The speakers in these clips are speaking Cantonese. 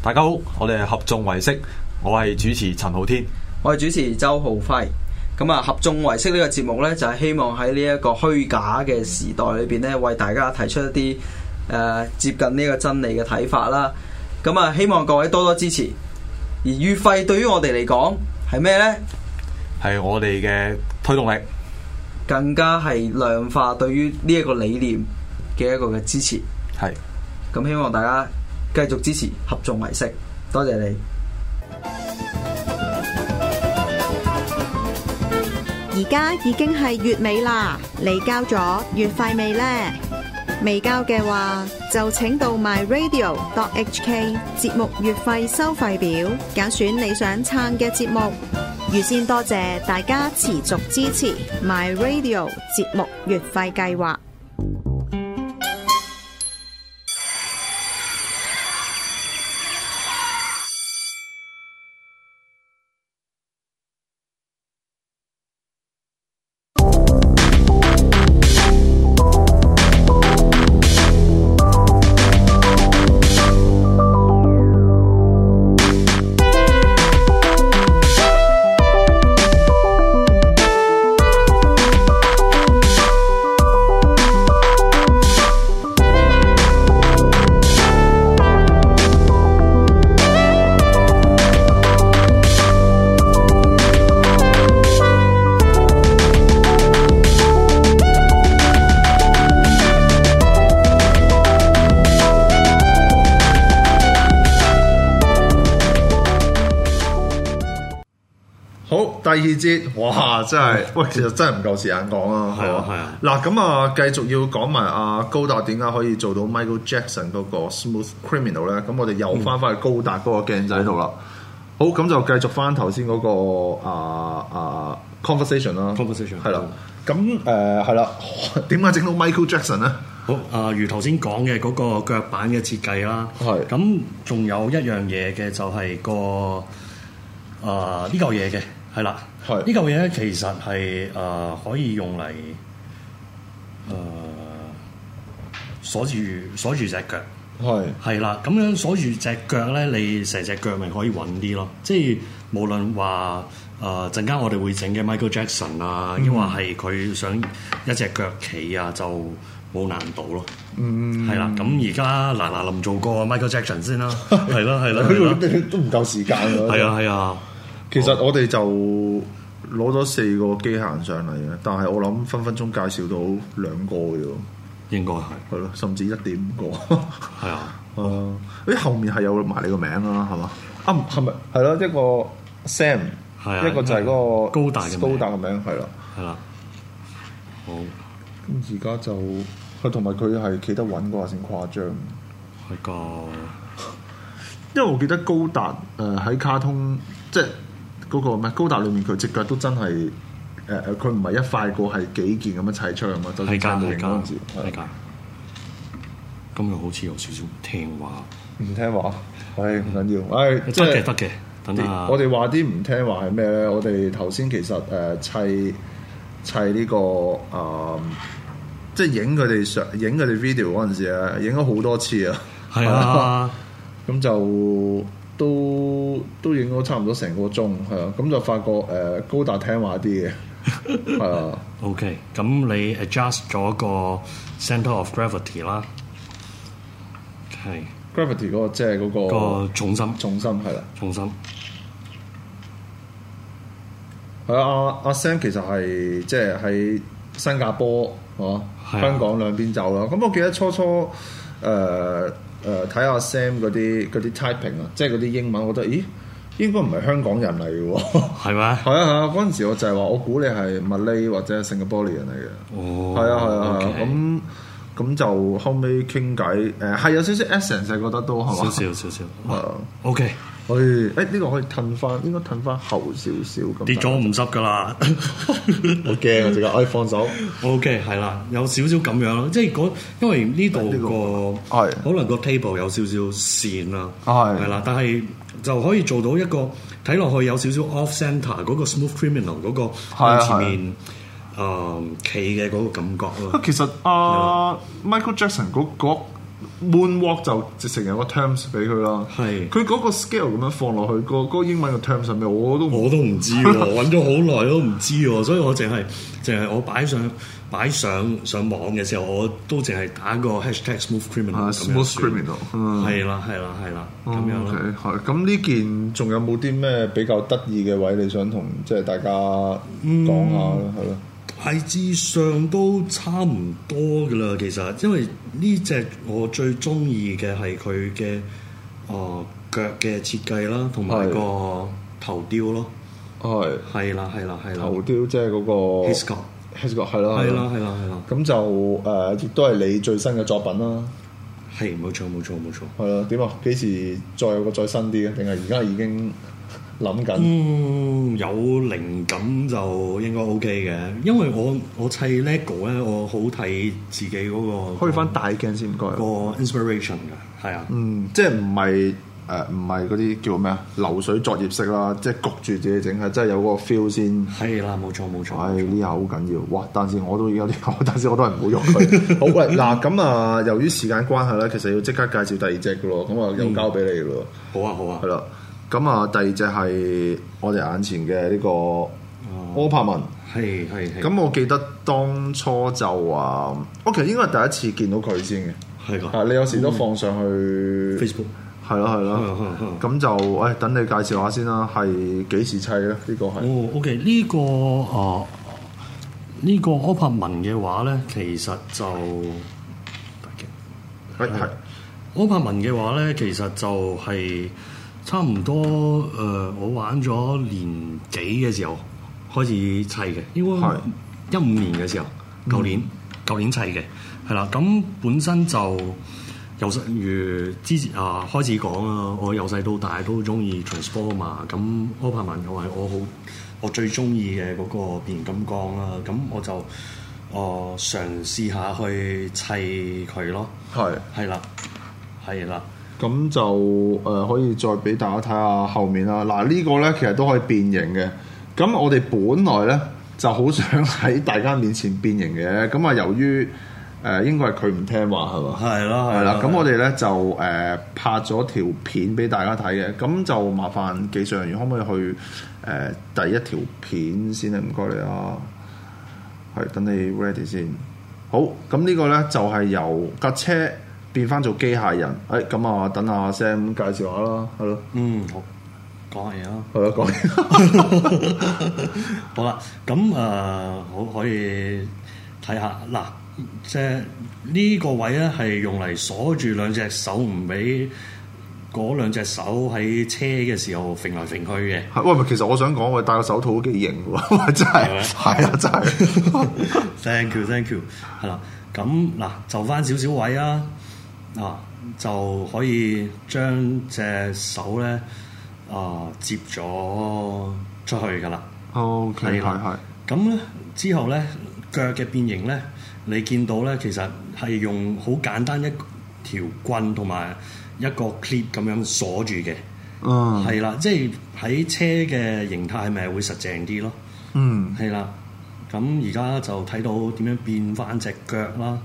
大家好，我哋係合眾唯識，我係主持陳浩天， 我係主持周浩輝。咁啊，合眾唯識呢個節目呢，就係希望喺呢一個虛假嘅時代裏邊呢，為大家提出一啲接近呢個真理嘅睇法啦。咁啊，希望各位多多支持。而月費對於我哋嚟講係咩呢？ 係我哋嘅推動力， 更加係量化對於呢一個理念嘅一個嘅支持。 係咁，希望大家繼續支持合眾唯識，多謝你。 而家已經係月尾啦，你交咗月費未呢？未交嘅話，就請到 myradio.hk 節目月費收費表，揀選你想撐嘅節目。預先多謝大家持續支持 myradio 節目月費計劃。 第二節，哇！真係，喂，其實真係唔夠時間講啊。 係啊。 嗱，咁啊，繼續要講埋阿高達點解可以做到 Michael Jackson 嗰個 Smooth Criminal 咧？咁我哋又翻去高達嗰個鏡仔度啦。好，咁就繼續翻頭先嗰個conversation 啦。 conversation 係啦。咁係啦，點解整到 Michael Jackson 咧？ 好如頭先講嘅嗰個腳板嘅設計啦。 係。 咁仲有一樣嘢嘅就係個呢嚿嘢嘅。係啦，呢嚿嘢咧其實係可以用嚟鎖住隻腳，係啦，咁樣鎖住隻腳咧，你成隻腳咪可以穩啲咯。即係無論話陣間我哋會整嘅 Michael Jackson 啊，抑或係佢想一隻腳企啊，就冇難度咯。係啦，咁而家嗱臨做個 Michael Jackson 先啦，係啦， 都唔夠時間㗎。 係啊。 其實我哋就攞咗4個機械人上嚟嘅，但係我諗分分鐘介紹到2個嘅喎， 應該係咯，甚至1.5個。 係啊， 後面係有埋你個名啦，係嘛？係咪係咯？一個 Sam，一個就係嗰個高達嘅名，係啦。好，咁而家就佢同埋佢係企得穩嗰下先誇張， 係個。 因為我記得高達喺卡通即係。嗰個咩高達裏面佢隻腳都真係佢唔係一塊過係幾件咁樣砌出嚟嘛，就係間冇嗰陣時係㗎。 咁又好似有少少唔聽話， 唔聽話，唔緊要，即係得嘅。等下我哋話啲唔聽話係咩咧？我哋頭先其實砌呢個即係影佢哋 video 嗰陣時啊，影咗好多次啊， 係啊， 咁就。都影咗差唔多成個鐘，係啊，咁就發覺高達聽話啲嘅，係啊。 OK，咁你 adjust 咗個 center of gravity 啦，係 gravity 嗰個即係嗰個重心係啦， 重心。 係啊，阿 Sam 其實係即係喺新加坡香港兩邊走啦。咁我記得初睇下 Sam 嗰啲 typing 啊，即係嗰啲英文，我覺得咦應該唔係香港人嚟嘅喎， 係咩？ 係啊，嗰陣時我就係話我估你係 Malay 或者係 Singaporean 嚟嘅，係啊，咁就後尾傾偈係有少少 essence，覺得都係嘛， 少少OK。 呢個可以褪翻，應該褪翻後少少咁。 跌咗唔濕㗎啦， 我驚啊！可以放手。 OK， 係啦，有少少咁樣咯，即係因為呢度個可能個 table 有少少線啦，係啦，但係就可以做到一個睇落去有少少 off center 嗰個 smooth criminal 嗰個向前面企嘅嗰個感覺咯。 其實Michael Jackson 嗰 moonwalk 就直情有個 terms 俾佢啦。 係佢嗰個 scale 咁樣放落去，嗰個英文嘅 terms 係咩？我都唔知喎，揾咗好耐都唔知喎，所以我淨係我擺上網嘅時候，我都淨係打個 hashtag smooth criminal smooth criminal， 係啦咁樣咯。 係咁呢件仲有冇啲咩比較得意嘅位你想同即係大家講下咧？係咯。 大致上都差唔多噶啦，其實因為呢隻我最中意嘅係佢嘅腳嘅設計啦，同埋個頭雕咯。係啦。 頭雕即係嗰個 Hiscock 係啦。咁就亦都係你最新嘅作品啦。 係冇錯。 係啦，點啊？幾時再有個再新啲嘅？定係而家已經諗緊？ 有靈感就應該 OK 嘅，因為我砌 LEGO 咧，我好睇自己嗰個。開翻大鏡先唔該。個 inspiration 嘅，係啊。 即係唔係嗰啲叫咩啊？流水作業式啦，即係焗住自己整，係真係有嗰個 feel 先。係啦，冇錯。呢下好緊要。哇！但是我都而家但是我都係唔好用佢。好喂，嗱咁啊，由於時間關係咧，其實要即刻介紹第二隻嘅咯，咁啊又交俾你嘅咯。 好啊。 係啦。咁啊，第二隻係我哋眼前嘅呢個柯柏文， 係。 咁我記得當初就話，我其實應該係第一次見到佢先嘅， 係㗎。 你有時都放上去 Facebook， 係咯。咁就等你介紹下先啦，係幾時砌咧？呢個係 OK，呢個柯柏文嘅話咧，其實就係柯柏文嘅話咧，其實就係。差唔多我玩咗年幾嘅時候開始砌嘅，應該15年嘅時候，舊年砌嘅，係啦。咁本身就由如之前開始講啦，我由細到大都中意 Transformer，咁柯柏文又係我最中意嘅嗰個變形金剛啦。咁我就嘗試下去砌佢咯，係啦。 咁就可以再俾大家睇下後面啦。嗱，呢個咧其實都可以變形嘅。咁我哋本來咧就好想喺大家面前變形嘅。咁啊，由於應該係佢唔聽話係嘛？係啦。咁我哋咧就拍咗條片俾大家睇嘅。咁就麻煩技術人員可唔可以去第一條片先咧？唔該你啊。係，等你 ready 先。好，咁呢個咧就係由架車變翻做機械人，咁啊，等阿 Sam 介紹下啦，係咯。 好，講下嘢啦。 係咯，講嘢。 好啦，咁好可以睇下嗱，即係呢個位咧係用嚟鎖住兩隻手，唔俾嗰兩隻手喺車嘅時候揈來揈去嘅。 喂，其實我想講，我戴個手套都幾型喎，真係。係啊，真係。 Thank you，係啦。咁嗱，就翻少少位啊。就可以將隻手咧接咗出去噶啦。 OK，係。 咁咧之後咧腳嘅變形咧，你見到咧其實係用好簡單一條棍同埋一個 clip 咁樣鎖住嘅。係啦，即係喺車嘅形態係咪會實淨啲咯？係啦。咁而家就睇到點樣變翻隻腳啦。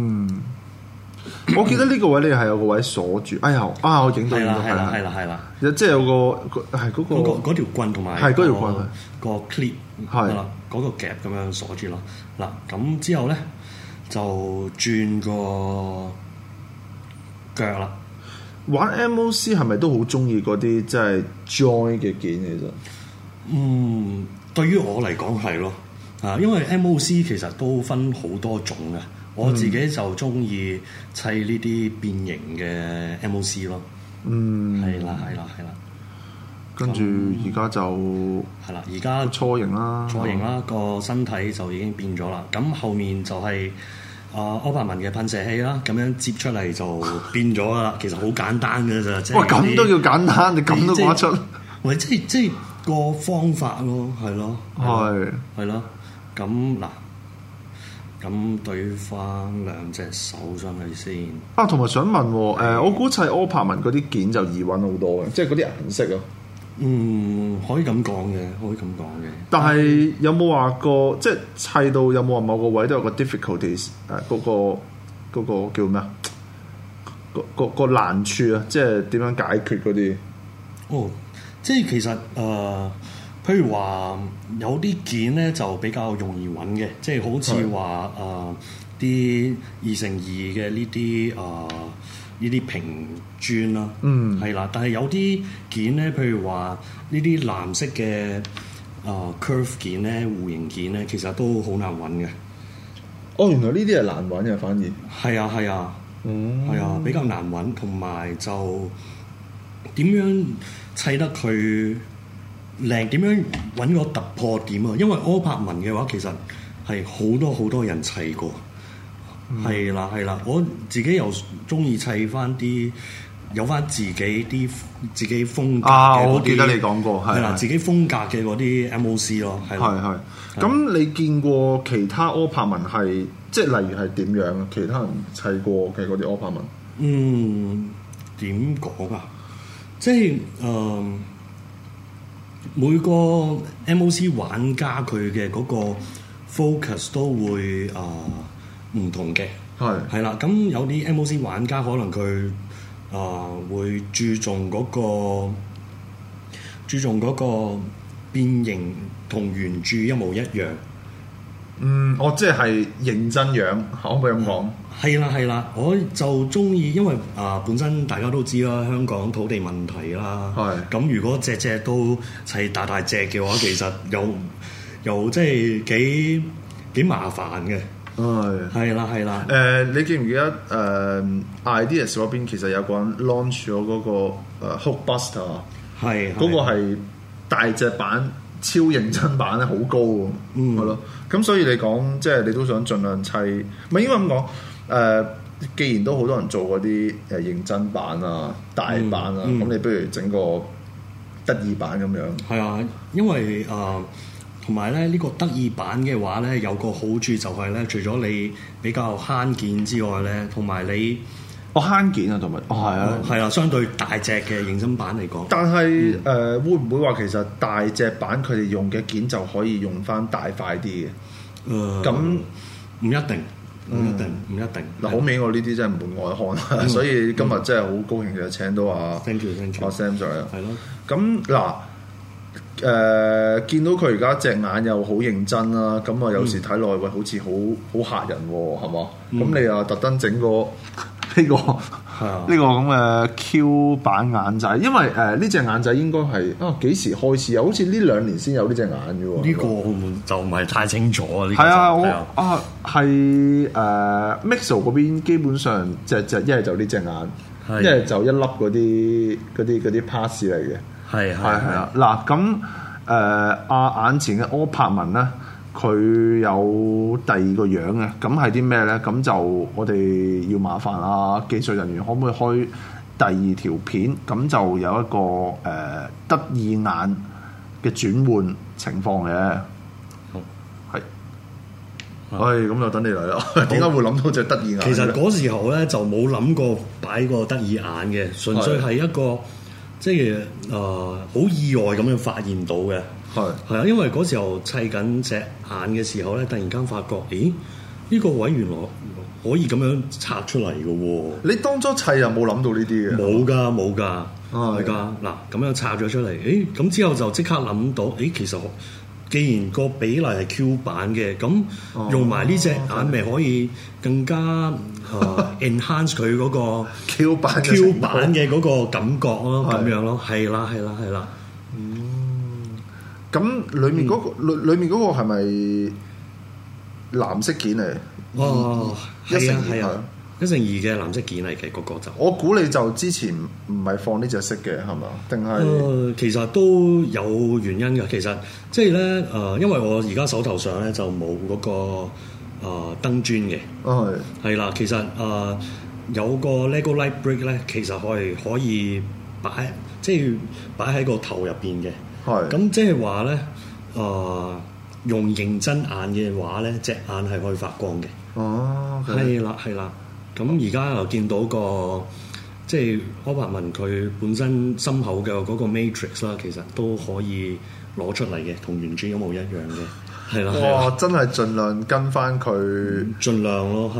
我記得呢個位你係有個位鎖住，哎呀，我影到係啦，即係有個係嗰條棍同埋係嗰條棍個 clip 係啦，嗰個夾咁樣鎖住咯。嗱，咁之後咧就轉個腳啦。 玩 MOC 係咪都好中意嗰啲即係 join 嘅件其實？ 對於我嚟講係咯，因為 MOC 其實都分好多種嘅。我自己就中意砌呢啲變形嘅 MOC 咯。係啦。 跟住而家就係啦，而家初型啦， 個身體就已經變咗啦。咁後面就係柯柏文嘅噴射器啦，咁樣接出嚟就變咗啦。其實好簡單嘅咋。 哇！咁都要簡單，你咁都講得出？ 喂，即係個方法咯，係咯，係咯。咁嗱。咁對翻兩隻手上去先。 同埋想問我估砌柯柏文嗰啲件就易揾好多嘅，即係嗰啲顏色啊。 可以咁講嘅， 但係有冇話過，即係砌到有冇話某個位都有個 difficulties？嗰個叫咩啊？嗰個難處啊，即係點樣解決嗰啲？ 哦，即係其實譬如話有啲件咧就比較容易揾嘅，即係好似話啲2乘2嘅呢啲平磚啦，係啦。但係有啲件咧，譬如話呢啲藍色嘅curve 件咧、弧形件咧，其實都好難揾嘅。 哦，原來呢啲係難揾嘅，反而係啊，係啊，比較難揾，同埋就點樣砌得佢靚？點樣揾個突破點啊？因為柯柏文嘅話，其實係好多人砌過，係啦，我自己又中意砌翻啲有翻自己風格嘅我記得你講過，係啦，自己風格嘅嗰啲 MOC 咯，係。 咁你見過其他柯柏文係即係例如係點樣啊？其他人砌過嘅嗰啲柯柏文， 點講啊？即係每個 MOC 玩家佢嘅嗰個 focus 都會唔同嘅，係啦。咁有啲 MOC 玩家可能佢會注重嗰個變形同原著一模一樣。 我即係認真樣，可唔可以咁講？ 係啦，我就中意，因為本身大家都知啦，香港土地問題啦。咁如果隻都砌大隻嘅話，其實又即係幾麻煩嘅。係啦。 你記唔記得Ideas 嗰邊其實有個人 launch 咗嗰個Hulkbuster？係嗰個係大隻版。超認真版咧好高喎，係咯，咁所以你講即係你都想盡量砌，唔係應該咁講，既然都好多人做嗰啲認真版啊、大版啊，咁你不如整個得意版咁樣。係啊，因為同埋咧呢個得意版嘅話咧有個好處就係咧，除咗你比較慳件之外咧，同埋你。 慳件啊，同埋係啊，相對大隻嘅認真版嚟講。 但係會唔會話其實大隻版佢哋用嘅件就可以用翻大塊啲嘅？咁唔一定，唔一定。 嗱，好明我呢啲真係門外漢，所以今日真係好高興就請到 Thank you 阿 Sam 上嚟。 係咯。 咁嗱，見到佢而家隻眼又好認真啦，咁啊有時睇落去好似好嚇人喎，係嘛？咁你又特登整個呢個咁嘅 Q 版眼仔，因為呢隻眼仔應該係幾時開始啊？好似呢2年先有呢隻眼嘅喎。 呢個就唔係太清楚啊。 係啊，係Mixo 嗰邊基本上隻一係就呢隻眼，一係就一粒嗰啲 pass 嚟嘅。係啊。嗱咁眼前嘅柯柏文咧。佢有第二個樣嘅，咁係啲咩咧？咁就我哋要麻煩技術人員可唔可以開第二條片？咁就有一個得意眼嘅轉換情況嘅。好，係。咁就等你嚟啦。點解會諗到隻得意眼？ 其實嗰時候咧就冇諗過擺個得意眼嘅，純粹係一個即係好意外咁樣發現到嘅。係啊，因為嗰時候砌緊隻眼嘅時候咧，突然間發覺，咦？呢個位原來可以咁樣拆出嚟嘅喎。你當初砌又冇諗到呢啲嘅？ 冇㗎，係㗎。嗱，咁樣拆咗出嚟，咁之後就即刻諗到，其實既然個比例係 Q 版嘅，咁用埋呢隻眼咪可以更加enhance 佢嗰個 Q 版嘅嗰個感覺咯，咁樣咯，係啦。 咁裏面嗰個係咪藍色件嚟？ 係啊，1乘2嘅藍色件嚟嘅嗰個就。 我估你就之前唔係放呢隻色嘅係嘛？定係？ 其實都有原因嘅。其實即係咧因為我而家手頭上咧就冇嗰個燈磚嘅。係啦，其實有個 Lego Light Brick 咧，其實可以擺喺個頭入邊嘅。咁即係話咧，用認真眼嘅話咧，隻眼係可以發光嘅。係啦。咁而家又見到個即係柯柏文佢本身心口嘅嗰個 matrix 啦，其實都可以攞出嚟嘅，同原著一模一樣嘅。係啦。 哇！真係盡量跟翻佢， 盡量咯，係咯。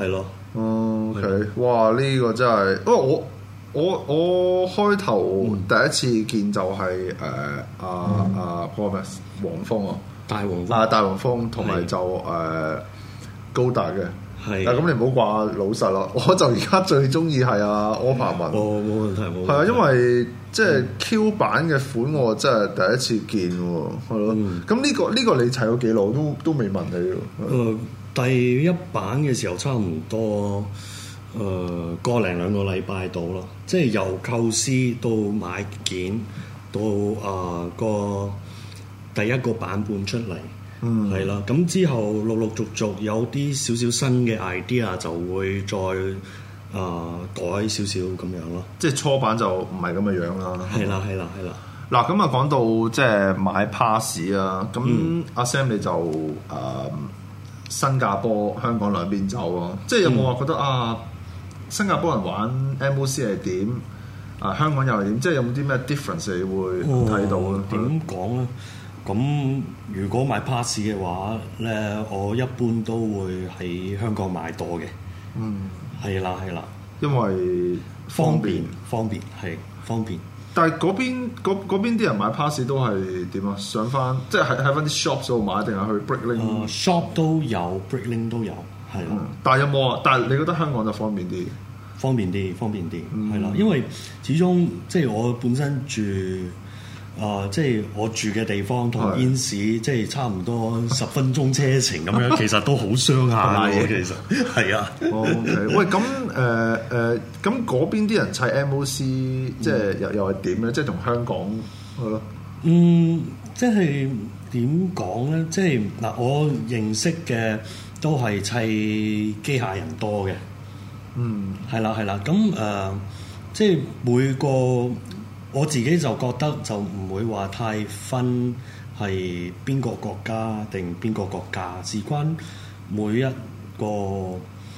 OK， 哇！呢個真係，因為我開頭第一次見就係嗰個咩黃蜂啊，大黃蜂同埋就高達嘅。係，咁你唔好掛老實啦，我就而家最中意係柯柏文。 冇問題，冇問題。 係啊，因為即係 Q 版嘅款，我真係第一次見喎，係咯。咁呢個你砌咗幾耐都未問你喎。 第一版嘅時候差唔多個零兩個禮拜到咯，即係由構思到買件到個第一個版本出嚟。係啦，咁之後陸陸續續有啲少少新嘅 idea 就會再改少少咁樣咯。 即係初版就唔係咁嘅樣啦。 係啦。 嗱，咁啊講到即係買 pass 啊，咁阿 Sam 你就新加坡、香港兩邊走啊，即係有冇話覺得新加坡人玩 MOC 係點？香港又係點？即係有冇啲咩 difference 你會睇到咧？ 點講咧？咁如果買 pass 嘅話咧，我一般都會喺香港買多嘅。係啦， 因為方便。但係嗰邊啲人買 pass 都係點啊？上翻即係喺翻啲 shop 度買，定係去 Bricklink？shop 都有 Bricklink 都有，係啦。 但係有冇啊？但係你覺得香港就方便啲？ 方便啲，係啦。因為始終即係我本身住。即係我住嘅地方同煙市，即係差唔多10分鐘車程咁樣，其實都好相下嘅。其實係啊。 OK， 喂，咁嗰邊啲人砌 MOC，即係又係點咧？即係同香港係咯。 即係點講咧？即係嗱，我認識嘅都係砌機械人多嘅。係啦。咁即係每個。我自己就覺得就唔會話太分係邊個國家定邊個國家，事關每一個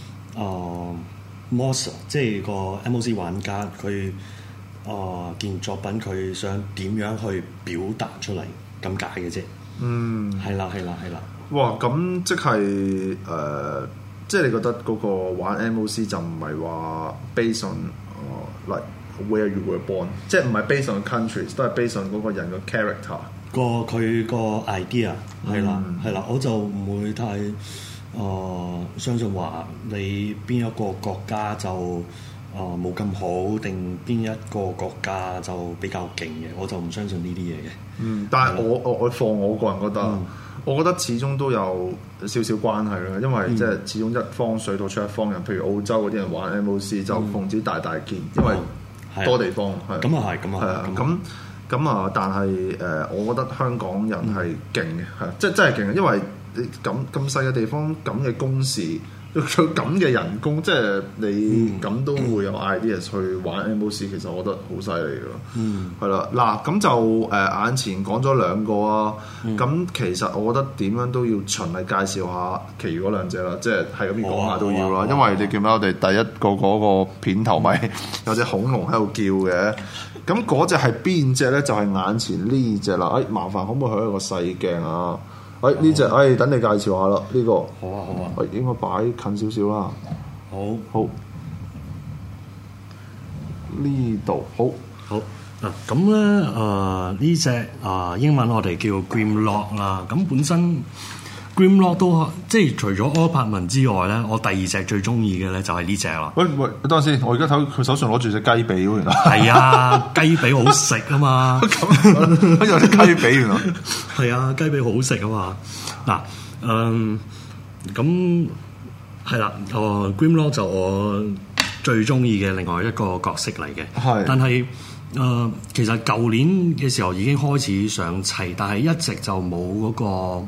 model， 即係個 MOC 玩家佢件作品佢想點樣去表達出嚟咁解嘅啫。係啦。 哇！咁即係即係你覺得嗰個玩 MOC 就唔係話 based on like where you were born， 即係唔係 based on countries， 都係 based on 嗰個人嘅 character。 佢個 idea 係啦，我就唔會太相信話你邊一個國家就冇咁好，定邊一個國家就比較勁嘅，我就唔相信呢啲嘢嘅。 但係我放我個人覺得，我覺得始終都有少少關係啦，因為即係始終一方水土出一方人，譬如澳洲嗰啲人玩 MOC 就奉旨大件，因為多地方係。咁啊係，咁啊，但係我覺得香港人係勁嘅，係即係真係勁嘅，因為你咁細嘅地方，咁嘅工時。佢咁嘅人工，即係你咁都會有 ideas 去玩 MOC，其實我覺得好犀利㗎。係啦，嗱咁就眼前講咗兩個啊，咁其實我覺得點樣都要循例介紹下其餘嗰兩隻啦，即係咁樣講下都要啦。因為你記唔記得我哋第一個嗰個片頭咪有隻恐龍喺度叫嘅，咁嗰隻係邊隻咧？就係眼前呢隻啦。麻煩可唔可以去一個細鏡啊？呢隻，等你介紹下啦。呢個好啊， 應該擺近少少啦。好，呢度好嗱，咁咧呢隻英文我哋叫 Grimlock 啦。咁本身 Grimlock 都即係除咗柯柏文之外咧，我第二隻最中意嘅咧就係呢隻啦。 喂，等陣先，我而家睇佢手上攞住隻雞髀喎，原來係啊，雞髀好食啊嘛。 咁有隻雞髀原來係啊，雞髀好食啊嘛。嗱，咁係啦，Grimlock 就我最中意嘅另外一個角色嚟嘅。係，但係其實舊年嘅時候已經開始想砌，但係一直就冇嗰個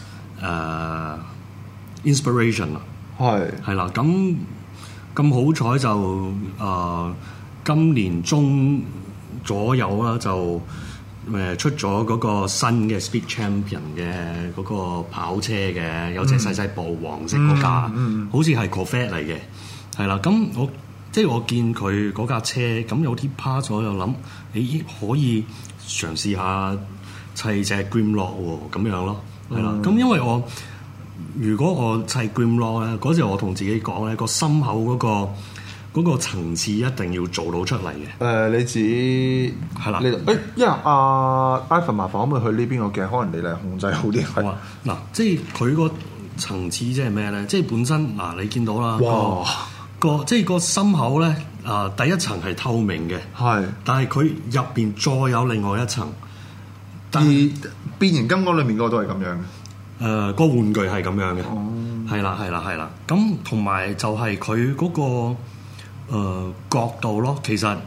inspiration 啦。係啦，咁好彩就今年中左右啦，就出咗嗰個新嘅 Speed Champion 嘅嗰個跑車嘅，有隻細細部黃色嗰架，好似係 Corvette 嚟嘅，係啦。咁我見佢嗰架車咁有啲 part， 我又諗你可以嘗試下砌隻 Grimlock 喎，咁樣咯，係啦。咁因為我如果我砌 Grimlock 咧，嗰時我同自己講咧，個心口嗰個層次一定要做到出嚟嘅。 你指係啦，因為Ivan 麻煩可唔可以去呢邊個鏡？可能你嚟控制好啲。 好啊，嗱，即係佢個層次即係咩咧？即係本身嗱，你見到啦，即係個心口咧，第一層係透明嘅，係，但係佢入邊再有另外一層。 而變形金剛裏面嗰個都係咁樣嘅。 個玩具係咁樣嘅，係啦。咁同埋就係佢嗰個角度咯。其實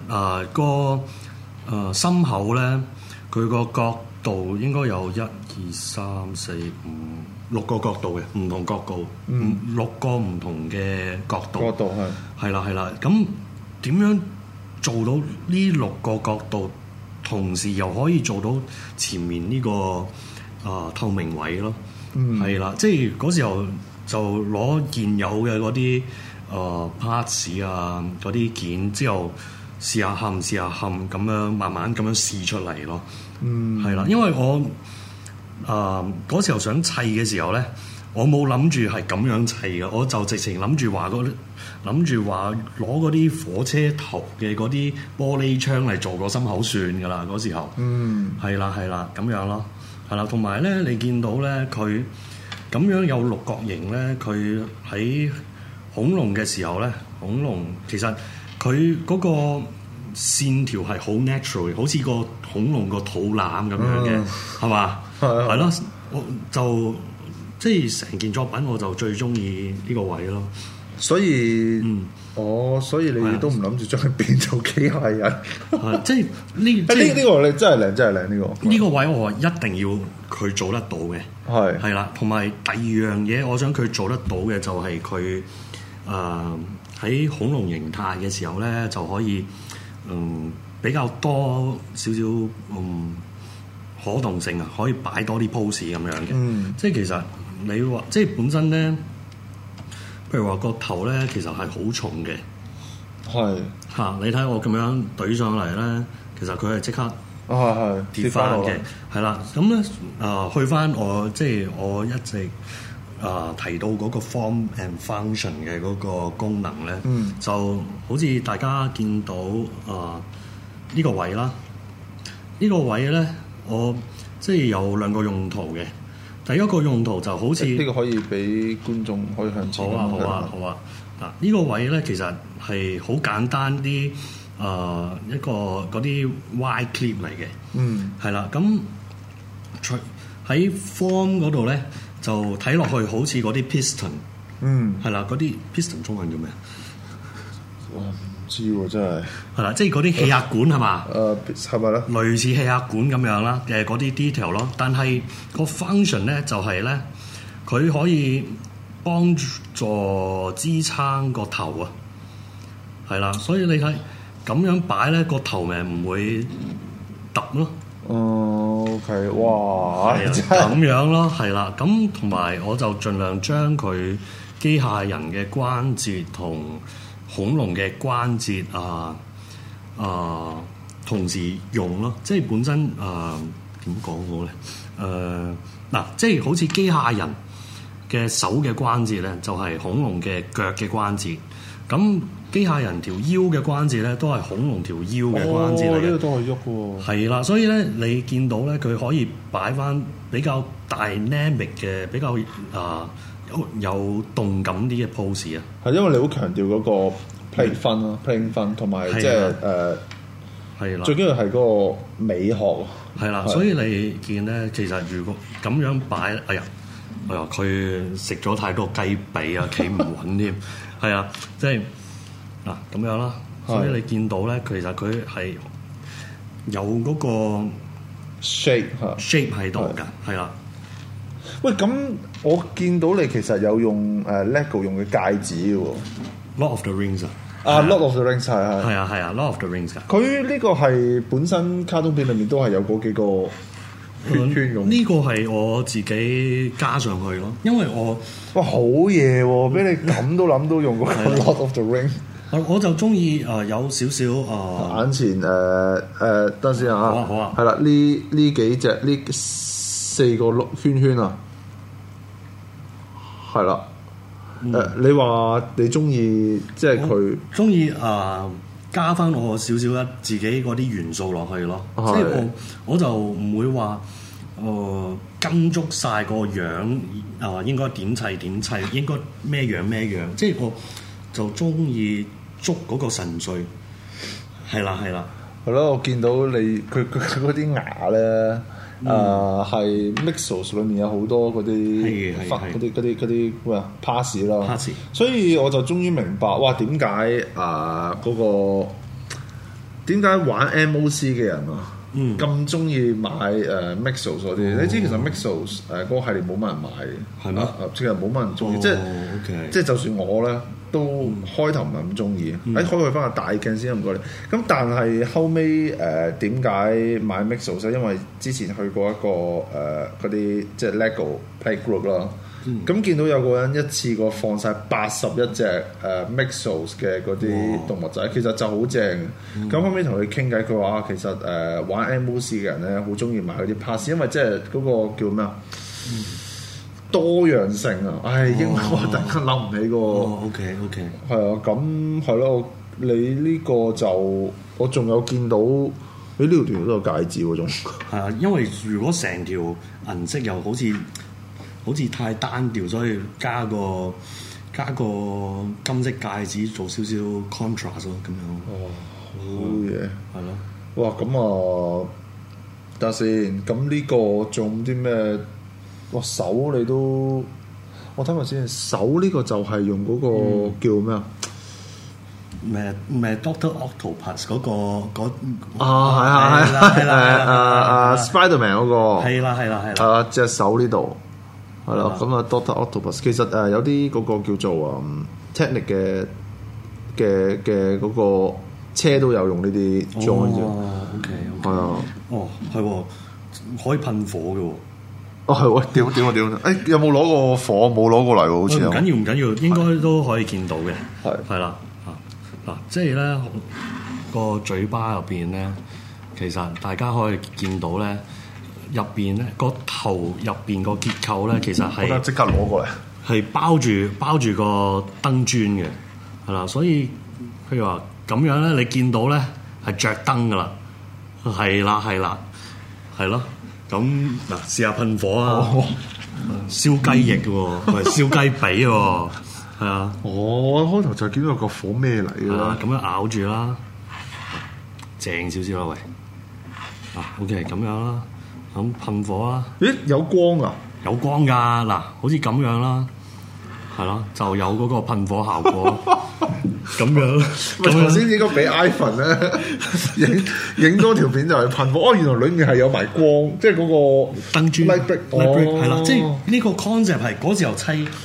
心口咧，佢個角度應該有1、2、3、4、5、6個角度嘅，唔同角度，6個唔同嘅角度。角度係啦。咁點樣做到呢6個角度，同時又可以做到前面呢個透明位咯？係啦，即係嗰時候就攞現有嘅嗰啲parts 啊，嗰啲件之後試下冚咁樣慢慢咁樣試出嚟咯。係啦，因為我嗰時候想砌嘅時候咧，我冇諗住係咁樣砌嘅，我就直情諗住話攞嗰啲火車頭嘅嗰啲玻璃窗嚟做個心口算㗎啦。嗰時候係啦咁樣咯。係啦，同埋咧，你見到咧，佢咁樣有六角形咧，佢喺恐龍嘅時候咧，恐龍其實佢嗰個線條係好 natural， 好似個恐龍個肚腩咁樣嘅，係嘛？係咯，我就即係成件作品我就最中意呢個位咯。 所以，所以你哋都唔諗住將佢變做機械人？ 即係呢個你真係靚呢個位，我一定要佢做得到嘅。係啦，同埋第二樣嘢，我想佢做得到嘅就係佢喺恐龍形態嘅時候咧，就可以比較多少少可動性啊，可以擺多啲 pose 咁樣嘅。即係其實你話即係本身咧。譬如話個頭咧，其實係好重嘅，你睇我咁樣懟上嚟咧，其實佢係即刻跌翻嘅，係啦。咁咧去翻我即係我一直提到嗰個 form and function 嘅嗰個功能咧，就好似大家見到呢個位啦，呢個位咧，我即係有兩個用途嘅。第一個用途就好似呢個可以俾觀眾可以向前。 好啊！嗱，呢個位咧其實係好簡單啲，一個嗰啲 Y clip 嚟嘅。係啦，咁喺 form 嗰度咧就睇落去好似嗰啲 piston。係啦，嗰啲 piston 中文叫咩？ 我唔知喎，真係。 係啦，即係嗰啲氣壓管係嘛？ 係咪咧？ 類似氣壓管咁樣啦，嗰啲 detail 咯。但係個 function 咧就係咧，佢可以幫助支撐個頭啊。係啦，所以你睇咁樣擺咧，個頭咪唔會揼咯。 OK， 哇！ 咁樣咯，係啦。咁同埋我就盡量將佢機械人嘅關節同恐龍嘅關節同時用咯，即係本身點講好咧？嗱，即係好似機械人嘅手嘅關節咧，就係恐龍嘅腳嘅關節。咁機械人條腰嘅關節咧，都係恐龍條腰嘅關節嚟嘅。 呢個都係喐喎。 係啦，所以咧，你見到咧，佢可以擺翻比較 dynamic 嘅，比較有動感啲嘅 pose 啊。 係因為你好強調嗰個 play 分咯，playing 分同埋即係係啦，最緊要係嗰個美學。 係啦，所以你見咧，其實如果咁樣擺，哎呀，佢食咗太多雞髀啊，企唔穩添。係啊，即係嗱咁樣啦。所以你見到咧，其實佢係有嗰個 shape 喺度㗎。係啦。 喂，咁我見到你其實有用LEGO 用嘅戒指嘅喎。 Lord of the Rings Lord of the Rings 係啊 Lord of the Rings 㗎。 佢呢個係本身卡通片裏面都係有嗰幾個圈圈用。 呢個係我自己加上去咯，因為我好嘢喎，俾你咁都諗到用嗰個 Lord of the Rings。 我就中意有少少眼前等先啊，好啊，係啦，呢幾隻呢4個圈圈啊。 係啦。你話你中意即係佢中意加翻我少少自己嗰啲元素落去咯，即係我就唔會話跟足晒個樣應該點砌點砌，應該咩樣咩樣，即係我就中意捉嗰個神髓，係啦， 我見到你佢嗰啲牙咧。係 Mixos 裏面有好多嗰啲嗰啲咩 pass 啦，所以我就終於明白，哇點解嗰個點解玩 MOC 嘅人咁中意買Mixos 嗰啲？你知其實 Mixos 嗰個系列冇乜人買嘅，係咩？其實冇乜人中意，即係就算我咧。都開頭唔係咁中意，開佢翻個大鏡先唔該你。咁但係後尾點解買 Mixos 咧？因為之前去過一個嗰啲即係 LEGO Playgroup 啦。咁見到有個人一次過放晒81隻Mixos 嘅嗰啲動物仔，其實就好正。咁後尾同佢傾偈，佢話其實玩 MOC 嘅人咧好中意買嗰啲 pass， 因為即係嗰個叫咩啊？多樣性啊！英文我突然間諗唔起個。OK， 係啊，咁係咯。你呢個就我仲有見到，你呢條條都有戒指喎，仲係啊。因為如果成條銀色又好似太單調，所以加個金色戒指做少少 contrast 咯，咁樣。 好嘢， 係咯。 哇，咁等下先。咁呢個仲啲咩？手你都，我睇下先。手呢個就係用嗰個叫咩啊？咩 Doctor Octopus 嗰個係啦Spiderman 嗰個係啦隻手呢度係啦。咁Doctor Octopus 其實有啲嗰個叫做Technic 嘅嗰個車都有用呢啲 join 啫。 OK 係啊。 係喎，可以噴火嘅喎。 係喎，屌！有冇攞過火？冇攞過嚟喎，好似。 唔緊要，應該都可以見到嘅。係啦，嗱，即係咧個嘴巴入邊咧，其實大家可以見到咧，入邊咧個頭入邊個結構咧，其實係即刻攞過嚟， 係包住個燈磚嘅，係啦。所以譬如話咁樣咧，你見到咧係着燈噶啦，係咯。咁嗱，試下噴火啊！燒雞翼嘅喎，唔係燒雞髀喎，係啊！ 我開頭就見到個火咩嚟嘅啦， 咁樣咬住啦，正少少啦，喂！OK， 咁樣啦，咁噴火啦。 咦，有光啊？ 有光㗎，嗱，好似咁樣啦，係咯，就有嗰個噴火效果。咁樣， 頭先應該俾 iPhone 咧影多條片就係噴火。原來裡面係有埋光，即係嗰個燈磚。係啦，即係呢個 concept 係嗰時候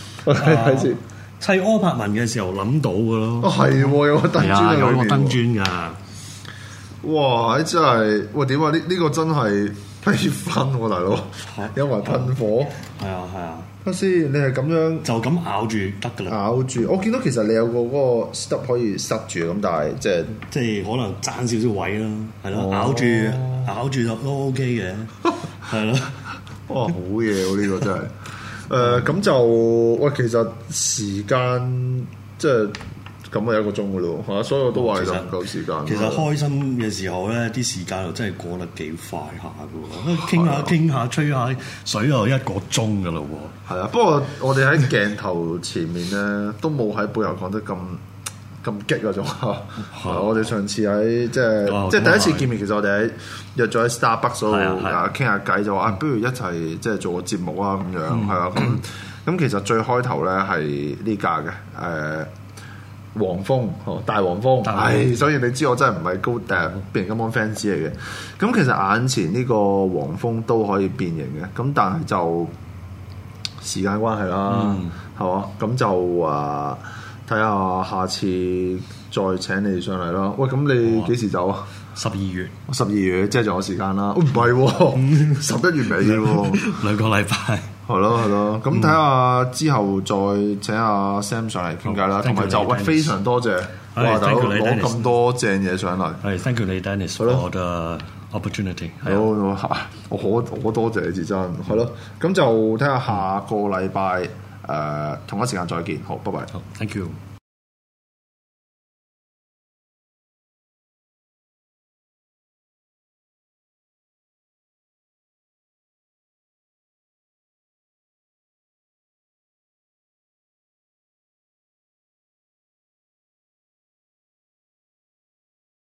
砌柯柏文嘅時候諗到嘅咯。 係喎，有個燈磚喺裏面。 有個燈磚㗎。 哇！真係，哇點啊？呢個真係批分喎，大佬。有埋噴火。 係啊。 先，你係咁樣就咁咬住得㗎啦。 咬住，我見到其實你有個嗰個 stop 可以塞住咁，但係即係可能爭少少位啦，係咯，咬住就都 OK 嘅，係咯。 哇，好嘢喎！呢個真係咁就喂，其實時間即係咁啊，一個鐘嘅咯，係啊，所以我都話就唔夠時間。 其實開心嘅時候咧，啲時間又真係過得幾快下嘅喎，傾下吹下水又一個鐘嘅咯喎。 係啊，不過我哋喺鏡頭前面咧，都冇喺背後講得咁激嗰種。我哋上次喺即係第一次見面，其實我哋喺約咗喺 Starbucks 度傾下偈，就話不如一齊即係做個節目啊咁樣，係啊咁其實最開頭咧係呢架嘅黃蜂大黃蜂，所以你知我真係唔係高變形金剛 fans 嚟嘅。咁其實眼前呢個黃蜂都可以變形嘅，咁但係就時間關係啦，係嘛？咁就睇下下次再請你上嚟啦。喂，咁你幾時走啊 ？12 月，即係仲有時間啦。唔係喎，11月尾喎 ，2個禮拜。 係咯，咁睇下之後再請阿 Sam 上嚟傾偈啦，同埋就非常多謝，哇！大佬攞咁多正嘢上嚟， 係 thank you 你 Dennis for the opportunity。 我多謝你至真，係咯，咁就睇下下個禮拜同一時間再見。好，拜拜。 好 ，thank you。